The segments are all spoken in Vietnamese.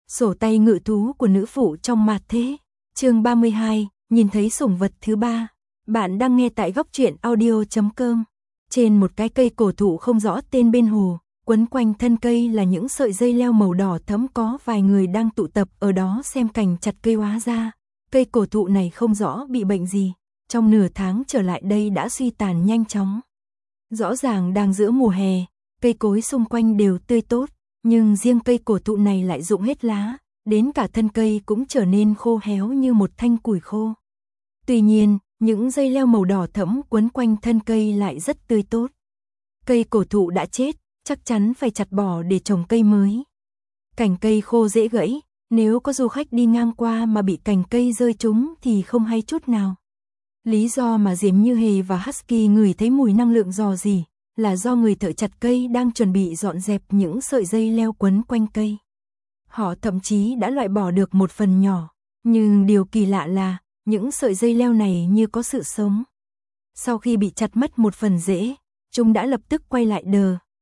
Sổ tay ngự thú của nữ phụ trong mạt thế. Chương 32, nhìn thấy sủng vật thứ 3. Bạn đang nghe tại góc truyện audio.com. Trên một cái cây cổ thụ không rõ tên bên hồ, quấn quanh thân cây là những sợi dây leo màu đỏ thẫm, có vài người đang tụ tập ở đó xem cảnh chặt cây. Hóa ra, cây cổ thụ này không rõ bị bệnh gì, trong nửa tháng trở lại đây đã suy tàn nhanh chóng. Rõ ràng đang giữa mùa hè, cây cối xung quanh đều tươi tốt, nhưng riêng cây cổ thụ này lại rụng hết lá, đến cả thân cây cũng trở nên khô héo như một thanh củi khô. Tuy nhiên, những dây leo màu đỏ thẫm quấn quanh thân cây lại rất tươi tốt. Cây cổ thụ đã chết, chắc chắn phải chặt bỏ để trồng cây mới. Cành cây khô dễ gãy, nếu có du khách đi ngang qua mà bị cành cây rơi trúng thì không hay chút nào. Lý do mà Diệp Như Hề và Husky ngửi thấy mùi năng lượng rò rỉ là do người thợ chặt cây đang chuẩn bị dọn dẹp những sợi dây leo quấn quanh cây. Họ thậm chí đã loại bỏ được một phần nhỏ, nhưng điều kỳ lạ là những sợi dây leo này như có sự sống. Sau khi bị chặt mất một phần rễ, chúng đã lập tức quay lại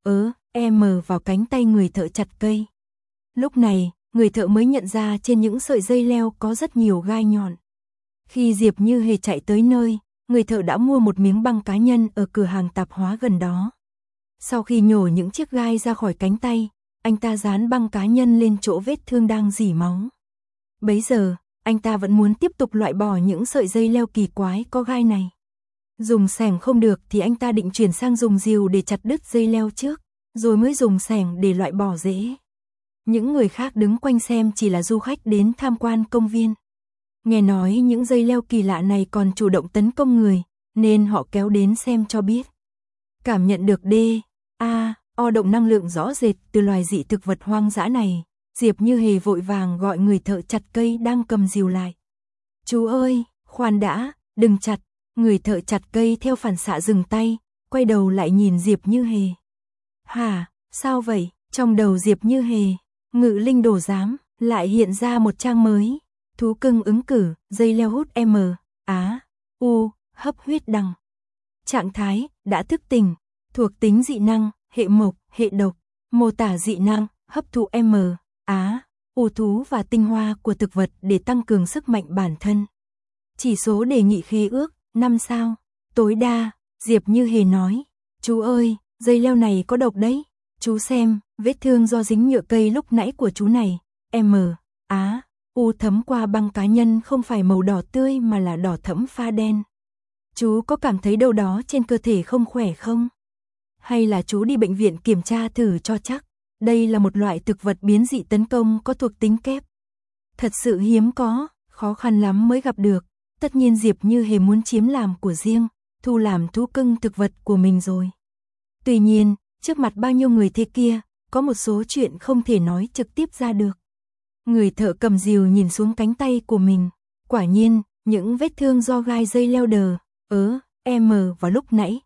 vào cánh tay người thợ chặt cây. Lúc này, người thợ mới nhận ra trên những sợi dây leo có rất nhiều gai nhọn. Khi Diệp Như Hề chạy tới nơi, người thợ đã mua một miếng băng cá nhân ở cửa hàng tạp hóa gần đó. Sau khi nhổ những chiếc gai ra khỏi cánh tay, anh ta dán băng cá nhân lên chỗ vết thương đang rỉ máu. Bấy giờ, anh ta vẫn muốn tiếp tục loại bỏ những sợi dây leo kỳ quái có gai này. Dùng xẻng không được thì anh ta định chuyển sang dùng rìu để chặt đứt dây leo trước, rồi mới dùng xẻng để loại bỏ rễ. Những người khác đứng quanh xem chỉ là du khách đến tham quan công viên. Nghe nói những dây leo kỳ lạ này còn chủ động tấn công người, nên họ kéo đến xem cho biết. Cảm nhận được động năng lượng rõ rệt từ loài dị thực vật hoang dã này, Diệp Như Hề vội vàng gọi người thợ chặt cây đang cầm rìu lại. Chú ơi, khoan đã, đừng chặt. Người thợ chặt cây theo phản xạ dừng tay, quay đầu lại nhìn Diệp Như Hề. Hả, sao vậy? Trong đầu Diệp Như Hề, Ngự Linh Đồ Giám lại hiện ra một trang mới. Thú cưng ứng cử, dây leo hút hấp huyết đằng. Trạng thái, đã thức tỉnh, thuộc tính dị năng, hệ mộc, hệ độc, mô tả dị năng, hấp thụ thú và tinh hoa của thực vật để tăng cường sức mạnh bản thân. Chỉ số đề nghị khế ước, 5 sao, tối đa, Diệp Như Hề nói. Chú ơi, dây leo này có độc đấy, chú xem, vết thương do dính nhựa cây lúc nãy của chú này, thấm qua băng cá nhân không phải màu đỏ tươi mà là đỏ thẫm pha đen. Chú có cảm thấy đâu đó trên cơ thể không khỏe không? Hay là chú đi bệnh viện kiểm tra thử cho chắc? Đây là một loại thực vật biến dị tấn công có thuộc tính kép. Thật sự hiếm có, khó khăn lắm mới gặp được. Tất nhiên Diệp Như Hề muốn chiếm làm của riêng, thu làm thú cưng thực vật của mình rồi. Tuy nhiên, trước mặt bao nhiêu người thế kia, có một số chuyện không thể nói trực tiếp ra được. Người thợ cầm rìu nhìn xuống cánh tay của mình. Quả nhiên, những vết thương do gai dây leo vào lúc nãy,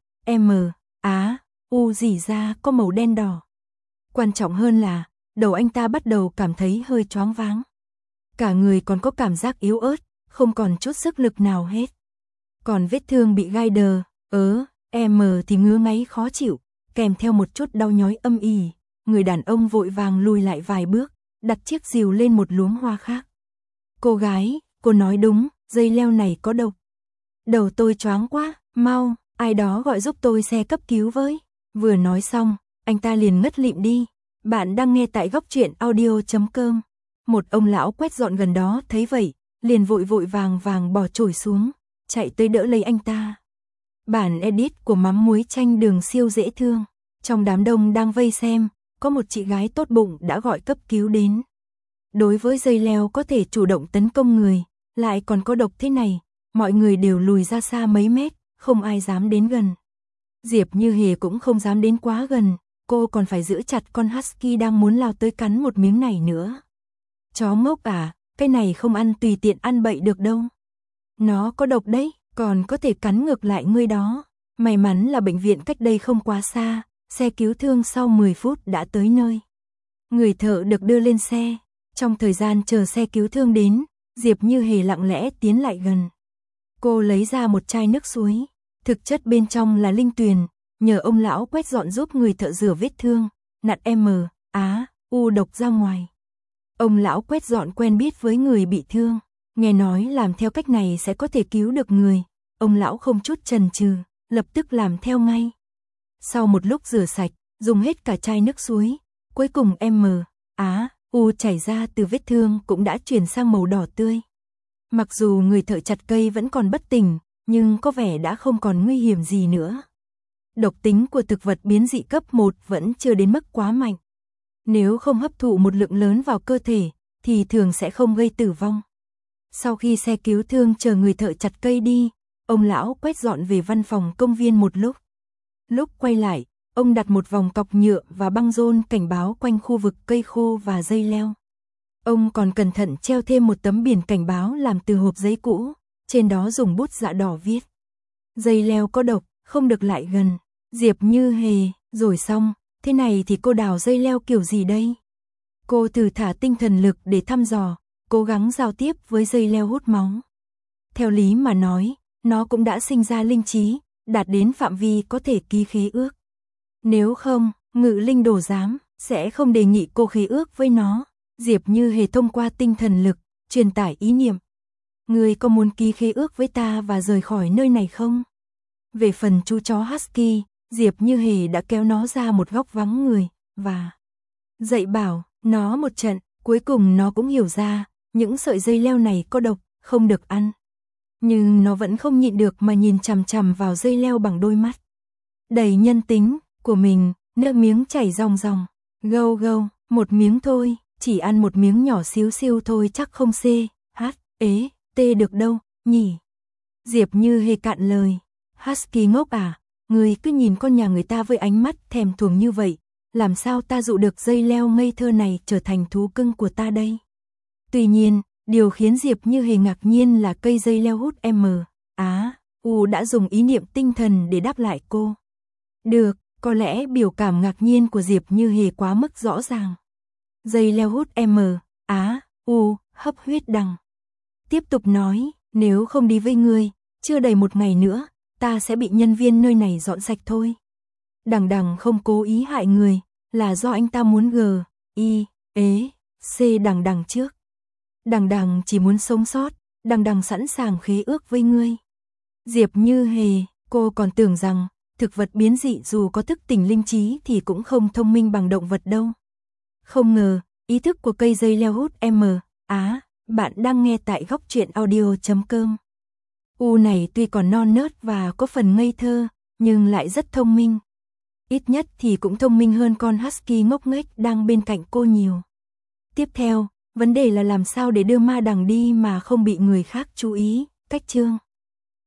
rỉ ra có màu đen đỏ. Quan trọng hơn là, đầu anh ta bắt đầu cảm thấy hơi choáng váng. Cả người còn có cảm giác yếu ớt, không còn chút sức lực nào hết. Còn vết thương bị gai thì ngứa ngáy khó chịu, kèm theo một chút đau nhói âm ỉ. Người đàn ông vội vàng lùi lại vài bước, đặt chiếc rìu lên một luống hoa khác. Cô gái, cô nói đúng, dây leo này có độc. Đầu tôi choáng quá, mau, ai đó gọi giúp tôi xe cấp cứu với. Vừa nói xong, anh ta liền ngất lịm đi. Bạn đang nghe tại góc truyện audio.com. Một ông lão quét dọn gần đó thấy vậy, liền vội vàng bỏ chổi xuống, chạy tới đỡ lấy anh ta. Bản edit của mắm muối chanh đường siêu dễ thương. Trong đám đông đang vây xem, có một chị gái tốt bụng đã gọi cấp cứu đến. Đối với dây leo có thể chủ động tấn công người, lại còn có độc thế này, mọi người đều lùi ra xa mấy mét, không ai dám đến gần. Diệp Như Hề cũng không dám đến quá gần, cô còn phải giữ chặt con Husky đang muốn lao tới cắn một miếng này nữa. Chó ngốc à, cái này không ăn tùy tiện ăn bậy được đâu. Nó có độc đấy, còn có thể cắn ngược lại ngươi đó. May mắn là bệnh viện cách đây không quá xa, xe cứu thương sau 10 phút đã tới nơi. Người thợ được đưa lên xe. Trong thời gian chờ xe cứu thương đến, Diệp Như Hề lặng lẽ tiến lại gần. Cô lấy ra một chai nước suối, thực chất bên trong là linh tuyền, nhờ ông lão quét dọn giúp người thợ rửa vết thương, nặn độc ra ngoài. Ông lão quét dọn quen biết với người bị thương, nghe nói làm theo cách này sẽ có thể cứu được người. Ông lão không chút chần chừ, lập tức làm theo ngay. Sau một lúc rửa sạch, dùng hết cả chai nước suối, cuối cùng U chảy ra từ vết thương cũng đã chuyển sang màu đỏ tươi. Mặc dù người thợ chặt cây vẫn còn bất tỉnh, nhưng có vẻ đã không còn nguy hiểm gì nữa. Độc tính của thực vật biến dị cấp 1 vẫn chưa đến mức quá mạnh. Nếu không hấp thụ một lượng lớn vào cơ thể, thì thường sẽ không gây tử vong. Sau khi xe cứu thương chờ người thợ chặt cây đi, ông lão quét dọn về văn phòng công viên một lúc. Lúc quay lại, ông đặt một vòng cọc nhựa và băng rôn cảnh báo quanh khu vực cây khô và dây leo. Ông còn cẩn thận treo thêm một tấm biển cảnh báo làm từ hộp giấy cũ, trên đó dùng bút dạ đỏ viết: dây leo có độc, không được lại gần. Diệp Như Hề, rồi xong, thế này thì cô đào dây leo kiểu gì đây? Cô thử thả tinh thần lực để thăm dò, cố gắng giao tiếp với dây leo hút máu. Theo lý mà nói, nó cũng đã sinh ra linh trí, đạt đến phạm vi có thể ký khế ước. Nếu không, Ngự Linh Đồ Giám sẽ không đề nghị cô khế ước với nó. Diệp Như Hề thông qua tinh thần lực, truyền tải ý niệm. Ngươi có muốn ký khế ước với ta và rời khỏi nơi này không? Về phần chú chó Husky, Diệp Như Hề đã kéo nó ra một góc vắng người, và dạy bảo nó một trận, cuối cùng nó cũng hiểu ra, những sợi dây leo này có độc, không được ăn. Nhưng nó vẫn không nhịn được mà nhìn chằm chằm vào dây leo bằng đôi mắt đầy nhân tính của mình, nước miếng chảy ròng ròng. Gâu gâu, một miếng thôi, chỉ ăn một miếng nhỏ xíu xiu thôi chắc không t được đâu, nhỉ? Diệp Như Hề cạn lời. Husky ngốc à, người cứ nhìn con nhà người ta với ánh mắt thèm thuồng như vậy, làm sao ta dụ được dây leo ngây thơ này trở thành thú cưng của ta đây? Tuy nhiên, điều khiến Diệp Như Hề ngạc nhiên là cây dây leo hút U đã dùng ý niệm tinh thần để đáp lại cô. Được, có lẽ biểu cảm ngạc nhiên của Diệp Như Hề quá mức rõ ràng. Dây leo hút U hấp huyết đằng. Tiếp tục nói, nếu không đi với ngươi, chưa đầy một ngày nữa, ta sẽ bị nhân viên nơi này dọn sạch thôi. Đằng đằng không cố ý hại người, là do anh ta muốn đằng đằng trước. Đằng đằng chỉ muốn sống sót, đằng đằng sẵn sàng khế ước với ngươi. Diệp Như Hề, cô còn tưởng rằng, thực vật biến dị dù có thức tỉnh linh trí thì cũng không thông minh bằng động vật đâu. Không ngờ, ý thức của cây dây leo hút bạn đang nghe tại Góc Truyện Audio.com. U này tuy còn non nớt và có phần ngây thơ, nhưng lại rất thông minh. Ít nhất thì cũng thông minh hơn con Husky ngốc nghếch đang bên cạnh cô nhiều. Tiếp theo, vấn đề là làm sao để đưa ma đằng đi mà không bị người khác chú ý. Cách chương